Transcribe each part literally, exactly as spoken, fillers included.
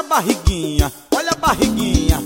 barriguinha, olha a barriguinha.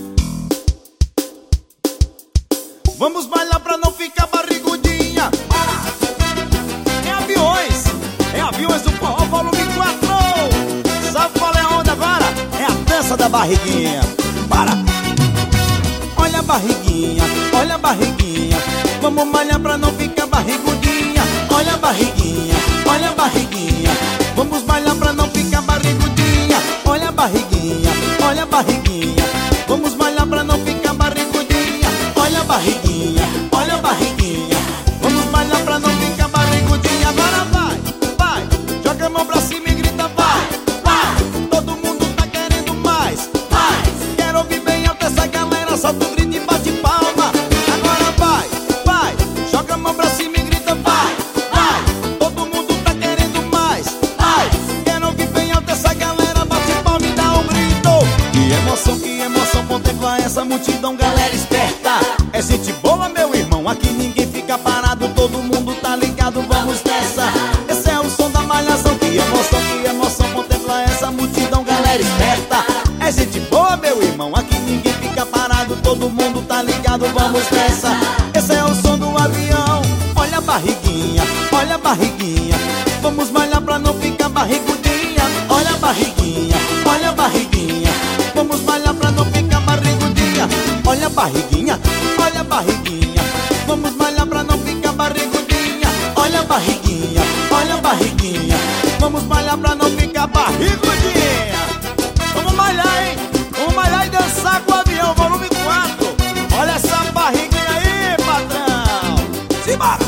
Vamos bailar pra não ficar barrigudinha. É aviões, é aviões do forró volume quatro. Sabe qual é a onda agora? É a dança da barriguinha. Para! Olha a barriguinha, olha a barriguinha. Vamos malhar pra não ficar barrigudinha. Olha a barriguinha, olha a barriguinha. Vamos bailar pra não ficar barrigudinha. Olha a barriguinha, olha a barriguinha. Vamos bailar pra não ficar barrigudinha. Olha a barriguinha, olha a barriguinha. Vamos bailar pra não ficar barrigudinha. Agora vai, vai. Joga a mão pra cima e grita vai, vai. Todo mundo tá querendo mais, mais. Quero ouvir bem alto essa galera. Solta o grito e bate palma. Agora vai, vai. Joga a mão pra cima e grita vai, vai. Todo mundo tá querendo mais, mais. Quero ouvir bem alto essa galera. Bate palma e dá um grito. Que emoção, que emoção contemplar essa multidão, galera esperta. É gente boa, meu irmão, aqui ninguém fica parado. Todo mundo tá ligado, vamos nessa. Esse é o som da malhação. Que emoção, que emoção contemplar essa multidão, galera esperta. É gente boa, meu irmão, aqui ninguém fica parado. Todo mundo tá ligado, vamos nessa. Esse é o som do avião. Olha a barriguinha, olha a barriguinha. Vamos malhar pra não ficar barrigudinha. Olha a barriguinha, olha a barriguinha. Vamos malhar pra não ficar barrigudinha. Olha a barriguinha, olha a barriguinha. Vamos malhar pra não ficar barrigudinha. Olha a barriguinha, olha a barriguinha. Vamos malhar pra não ficar barrigudinha. Vamos malhar, hein? Vamos malhar e dançar com o avião, volume quatro. Olha essa barriguinha aí, patrão. Simbora!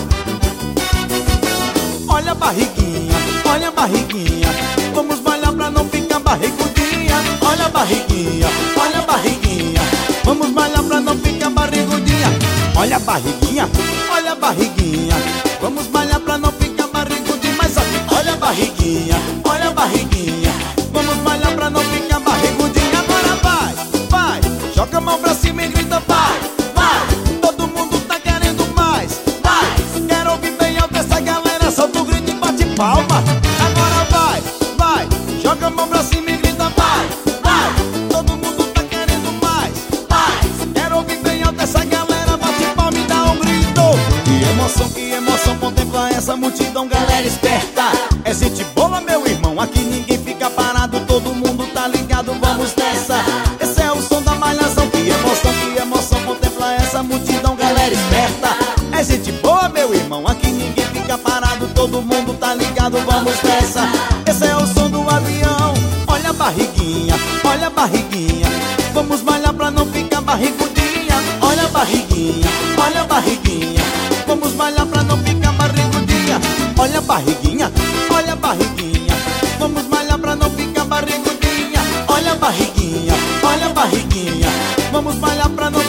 Olha a barriguinha, olha a barriguinha. Vamos malhar pra não ficar barrigudinha. Olha a barriguinha, olha a barriguinha. Vamos malhar pra não ficar barrigudinha. Olha a barriguinha, olha a barriguinha. Vamos malhar pra não ficar barrigudinha. Mas aqui, olha a barriguinha, olha a barriguinha. Vamos malhar pra não ficar barrigudinha. Agora vai, vai. Joga a mão pra cima e grita vai, vai. Todo mundo tá querendo mais, mais. Quero ouvir bem alto essa galera. Solta o grito e bate palma. Agora vai, vai. Joga a mão pra cima e grita vai, vai. Todo mundo tá querendo mais, mais. Quero ouvir bem alto essa galera. Bate palma e dá um grito. Que emoção, que emoção contemplar essa multidão, galera esperta. É gente boa, meu irmão, aqui ninguém fica parado. Todo mundo tá ligado, vamos nessa. Esse é o som da malhação. Que emoção, que emoção contemplar essa multidão, galera esperta. É gente boa, meu irmão, aqui ninguém fica parado. Todo mundo tá ligado, vamos nessa. Esse é o som do avião. Olha a barriguinha, olha a barriguinha. Vamos malhar pra não ficar barrigudinha. Olha a barriguinha, olha a barriguinha. Vamos malhar pra não ficar barrigudinha. Olha a barriguinha, olha a barriguinha. Vamos malhar pra não ficar barrigudinha. Olha a barriguinha, olha a barriguinha. Vamos malhar pra não